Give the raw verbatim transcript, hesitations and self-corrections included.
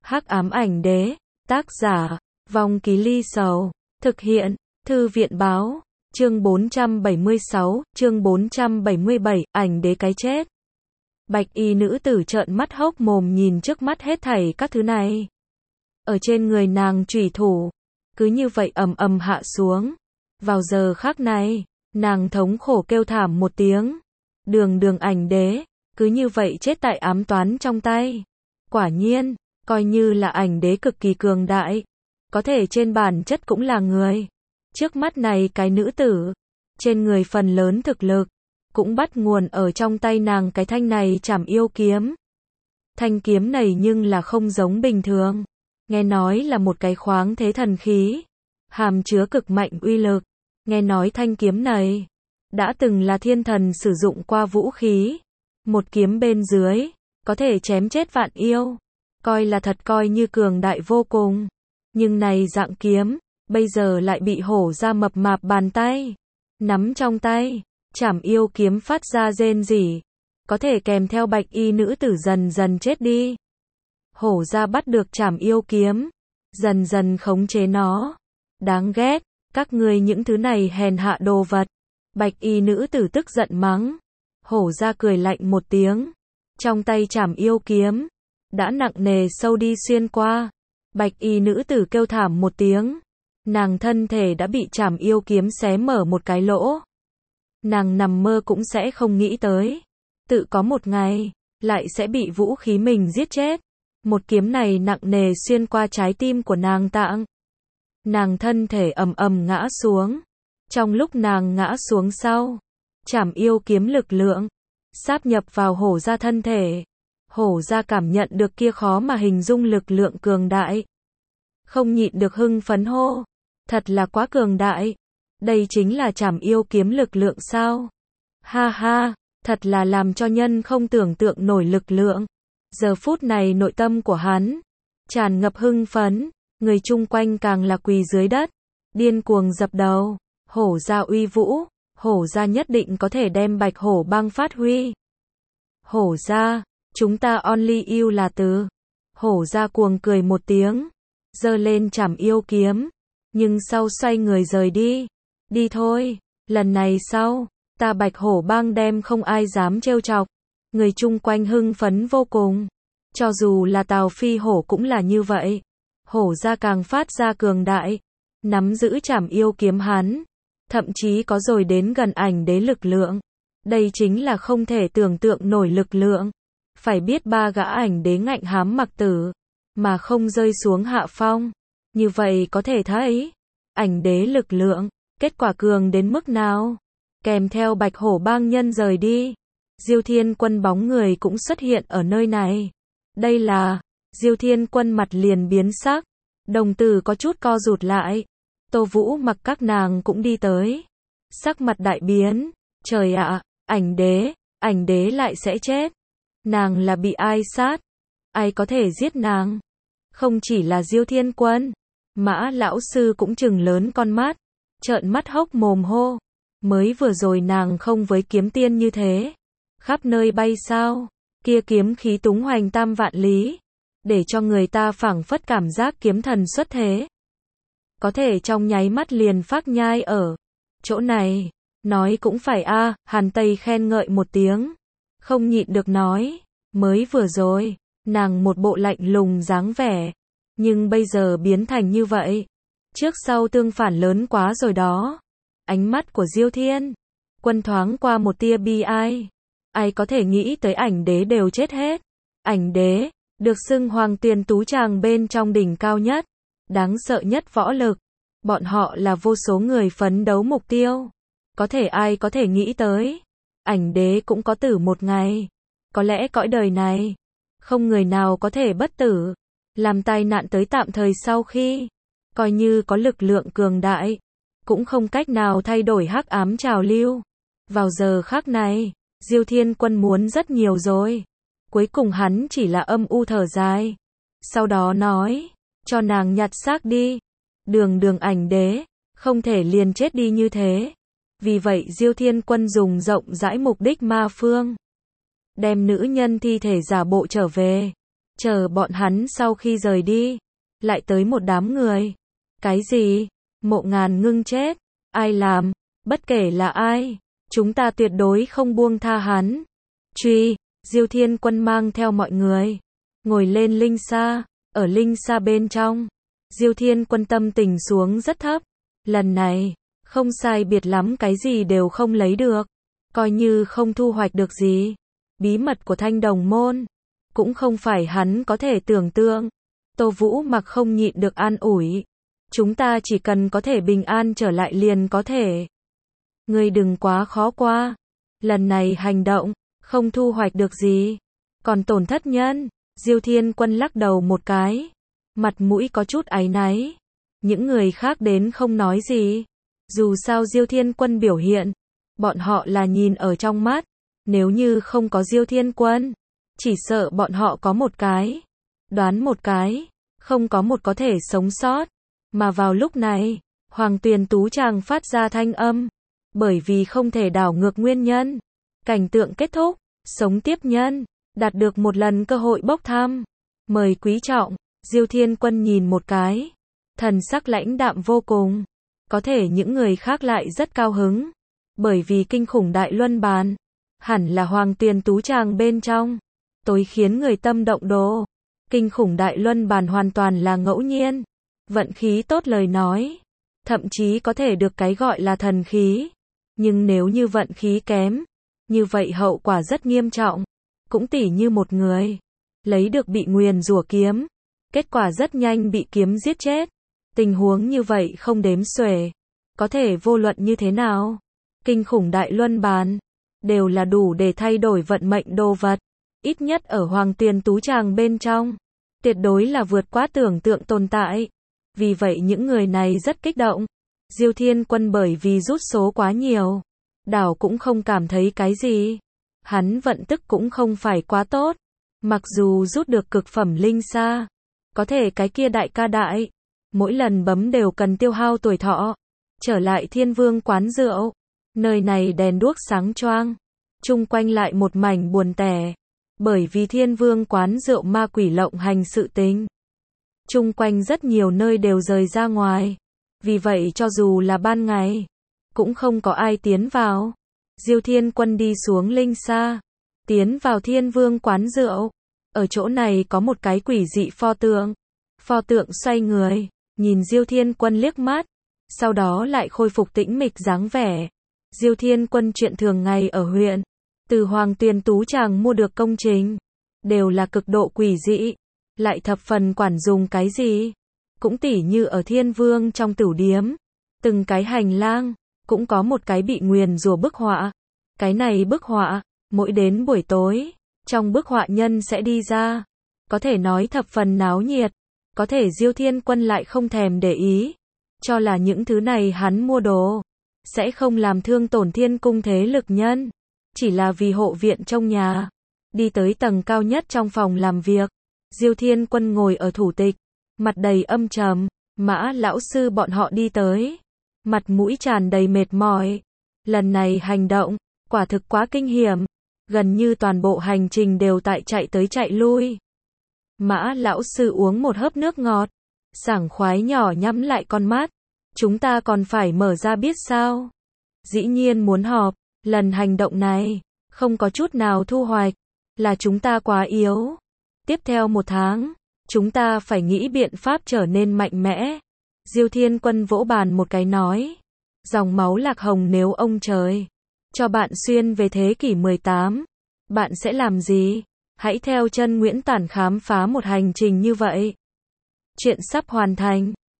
Hắc ám ảnh đế, tác giả, Vong Ký Ly Sầu, thực hiện, Thư viện báo, chương bốn trăm bảy mươi sáu, chương bốn trăm bảy mươi bảy, ảnh đế cái chết. Bạch y nữ tử trợn mắt hốc mồm nhìn trước mắt hết thảy các thứ này. Ở trên người nàng chủy thủ, cứ như vậy ầm ầm hạ xuống. Vào giờ khắc này, nàng thống khổ kêu thảm một tiếng. Đường đường ảnh đế, cứ như vậy chết tại ám toán trong tay. Quả nhiên, coi như là ảnh đế cực kỳ cường đại, có thể trên bản chất cũng là người. Trước mắt này cái nữ tử, trên người phần lớn thực lực, cũng bắt nguồn ở trong tay nàng cái thanh này trảm yêu kiếm. Thanh kiếm này nhưng là không giống bình thường, nghe nói là một cái khoáng thế thần khí, hàm chứa cực mạnh uy lực. Nghe nói thanh kiếm này đã từng là thiên thần sử dụng qua vũ khí, một kiếm bên dưới có thể chém chết vạn yêu, coi là thật coi như cường đại vô cùng. Nhưng này dạng kiếm, bây giờ lại bị hổ ra mập mạp bàn tay nắm trong tay. Trảm yêu kiếm phát ra rên rỉ, có thể kèm theo bạch y nữ tử dần dần chết đi. Hổ ra bắt được trảm yêu kiếm, dần dần khống chế nó. Đáng ghét, các ngươi những thứ này hèn hạ đồ vật. Bạch y nữ tử tức giận mắng. Hổ ra cười lạnh một tiếng, trong tay trảm yêu kiếm đã nặng nề sâu đi xuyên qua. Bạch y nữ tử kêu thảm một tiếng, nàng thân thể đã bị trảm yêu kiếm xé mở một cái lỗ. Nàng nằm mơ cũng sẽ không nghĩ tới, tự có một ngày lại sẽ bị vũ khí mình giết chết. Một kiếm này nặng nề xuyên qua trái tim của nàng tạng. Nàng thân thể ầm ầm ngã xuống. Trong lúc nàng ngã xuống sau, trảm yêu kiếm lực lượng sáp nhập vào hổ ra thân thể. Hổ ra cảm nhận được kia khó mà hình dung lực lượng cường đại, không nhịn được hưng phấn hô, thật là quá cường đại. Đây chính là trảm yêu kiếm lực lượng sao? Ha ha, thật là làm cho nhân không tưởng tượng nổi lực lượng. Giờ phút này nội tâm của hắn tràn ngập hưng phấn, người chung quanh càng là quỳ dưới đất, điên cuồng dập đầu. Hổ ra uy vũ, hổ ra nhất định có thể đem bạch hổ bang phát huy. Hổ ra, chúng ta only you là từ. Hổ ra cuồng cười một tiếng, giơ lên trảm yêu kiếm, nhưng sau xoay người rời đi. Đi thôi, lần này sau, ta bạch hổ bang đem không ai dám trêu chọc. Người chung quanh hưng phấn vô cùng. Cho dù là Tào Phi Hổ cũng là như vậy. Hổ ra càng phát ra cường đại, nắm giữ trảm yêu kiếm hắn, thậm chí có rồi đến gần ảnh đế lực lượng. Đây chính là không thể tưởng tượng nổi lực lượng. Phải biết ba gã ảnh đế ngạnh hám mặc tử, mà không rơi xuống hạ phong. Như vậy có thể thấy, ảnh đế lực lượng, kết quả cường đến mức nào. Kèm theo bạch hổ bang nhân rời đi, Diêu Thiên Quân bóng người cũng xuất hiện ở nơi này. Đây là, Diêu Thiên Quân mặt liền biến sắc, đồng tử có chút co rụt lại. Tô Vũ Mặc các nàng cũng đi tới, sắc mặt đại biến. Trời ạ, ảnh đế, ảnh đế lại sẽ chết. Nàng là bị ai sát? Ai có thể giết nàng? Không chỉ là Diêu Thiên Quân, Mã lão sư cũng trừng lớn con mắt, trợn mắt hốc mồm hô. Mới vừa rồi nàng không với kiếm tiên như thế, khắp nơi bay sao? Kia kiếm khí túng hoành tam vạn lý, để cho người ta phảng phất cảm giác kiếm thần xuất thế. Có thể trong nháy mắt liền phác nhai ở chỗ này. Nói cũng phải a, à, Hàn Tây khen ngợi một tiếng, không nhịn được nói, mới vừa rồi, nàng một bộ lạnh lùng dáng vẻ, nhưng bây giờ biến thành như vậy. Trước sau tương phản lớn quá rồi đó. Ánh mắt của Diêu Thiên Quân thoáng qua một tia bi ai. Ai có thể nghĩ tới ảnh đế đều chết hết. Ảnh đế, được xưng hoàng tiền tú tràng bên trong đỉnh cao nhất, đáng sợ nhất võ lực. Bọn họ là vô số người phấn đấu mục tiêu. Có thể ai có thể nghĩ tới, ảnh đế cũng có tử một ngày. Có lẽ cõi đời này, không người nào có thể bất tử. Làm tai nạn tới tạm thời sau khi, coi như có lực lượng cường đại, cũng không cách nào thay đổi hắc ám trào lưu. Vào giờ khắc này, Diêu Thiên Quân muốn rất nhiều rồi. Cuối cùng hắn chỉ là âm u thở dài. Sau đó nói, cho nàng nhặt xác đi. Đường đường ảnh đế, không thể liền chết đi như thế. Vì vậy Diêu Thiên Quân dùng rộng rãi mục đích ma phương, đem nữ nhân thi thể giả bộ trở về. Chờ bọn hắn sau khi rời đi, lại tới một đám người. Cái gì? Mộ Ngàn Ngưng chết? Ai làm? Bất kể là ai, chúng ta tuyệt đối không buông tha hắn. Truy, Diêu Thiên Quân mang theo mọi người, ngồi lên linh xa, ở linh xa bên trong. Diêu Thiên Quân tâm tình xuống rất thấp. Lần này, không sai biệt lắm cái gì đều không lấy được. Coi như không thu hoạch được gì. Bí mật của Thanh Đồng Môn, cũng không phải hắn có thể tưởng tượng. Tô Vũ Mặc không nhịn được an ủi. Chúng ta chỉ cần có thể bình an trở lại liền có thể. Ngươi đừng quá khó qua. Lần này hành động, không thu hoạch được gì. Còn tổn thất nhân. Diêu Thiên Quân lắc đầu một cái. Mặt mũi có chút áy náy. Những người khác đến không nói gì. Dù sao Diêu Thiên Quân biểu hiện, bọn họ là nhìn ở trong mắt. Nếu như không có Diêu Thiên Quân, chỉ sợ bọn họ có một cái, đoán một cái, không có một có thể sống sót. Mà vào lúc này, Hoàng Tuyền Tú chàng phát ra thanh âm. Bởi vì không thể đảo ngược nguyên nhân. Cảnh tượng kết thúc, sống tiếp nhân, đạt được một lần cơ hội bốc thăm. Mời quý trọng. Diêu Thiên Quân nhìn một cái, thần sắc lãnh đạm vô cùng. Có thể những người khác lại rất cao hứng. Bởi vì kinh khủng đại luân bàn, hẳn là Hoàng Tuyền Tú chàng bên trong. Tối khiến người tâm động đồ. Kinh khủng đại luân bàn hoàn toàn là ngẫu nhiên. Vận khí tốt lời nói, thậm chí có thể được cái gọi là thần khí. Nhưng nếu như vận khí kém, như vậy hậu quả rất nghiêm trọng. Cũng tỉ như một người lấy được bị nguyền rủa kiếm, kết quả rất nhanh bị kiếm giết chết. Tình huống như vậy không đếm xuể. Có thể vô luận như thế nào, kinh khủng đại luân bàn đều là đủ để thay đổi vận mệnh đồ vật. Ít nhất ở Hoàng Tuyền Tú chàng bên trong, tuyệt đối là vượt quá tưởng tượng tồn tại. Vì vậy những người này rất kích động. Diêu Thiên Quân bởi vì rút số quá nhiều, đảo cũng không cảm thấy cái gì. Hắn vận tức cũng không phải quá tốt. Mặc dù rút được cực phẩm linh sa, có thể cái kia đại ca đại, mỗi lần bấm đều cần tiêu hao tuổi thọ. Trở lại Thiên Vương quán rượu, nơi này đèn đuốc sáng choang, chung quanh lại một mảnh buồn tẻ. Bởi vì Thiên Vương quán rượu ma quỷ lộng hành sự tình, chung quanh rất nhiều nơi đều rời ra ngoài. Vì vậy cho dù là ban ngày, cũng không có ai tiến vào. Diêu Thiên Quân đi xuống linh sa, tiến vào Thiên Vương quán rượu. Ở chỗ này có một cái quỷ dị pho tượng. Pho tượng xoay người, nhìn Diêu Thiên Quân liếc mắt, sau đó lại khôi phục tĩnh mịch dáng vẻ. Diêu Thiên Quân chuyện thường ngày ở huyện, từ Hoàng Tuyền Tú chàng mua được công trình, đều là cực độ quỷ dị, lại thập phần quản dùng cái gì. Cũng tỉ như ở Thiên Vương trong tửu điếm, từng cái hành lang, cũng có một cái bị nguyền rủa bức họa. Cái này bức họa, mỗi đến buổi tối, trong bức họa nhân sẽ đi ra. Có thể nói thập phần náo nhiệt. Có thể Diêu Thiên Quân lại không thèm để ý, cho là những thứ này hắn mua đồ sẽ không làm thương tổn thiên cung thế lực nhân. Chỉ là vì hộ viện trong nhà. Đi tới tầng cao nhất trong phòng làm việc, Diêu Thiên Quân ngồi ở thủ tịch, mặt đầy âm trầm. Mã lão sư bọn họ đi tới, mặt mũi tràn đầy mệt mỏi. Lần này hành động, quả thực quá kinh hiểm. Gần như toàn bộ hành trình đều tại chạy tới chạy lui. Mã lão sư uống một hớp nước ngọt, sảng khoái nhỏ nhắm lại con mắt. Chúng ta còn phải mở ra biết sao? Dĩ nhiên muốn họp. Lần hành động này, không có chút nào thu hoạch, là chúng ta quá yếu. Tiếp theo một tháng, chúng ta phải nghĩ biện pháp trở nên mạnh mẽ. Diêu Thiên Quân vỗ bàn một cái nói. Dòng máu lạc hồng nếu ông trời cho bạn xuyên về thế kỷ mười tám, bạn sẽ làm gì? Hãy theo chân Nguyễn Tản khám phá một hành trình như vậy. Chuyện sắp hoàn thành.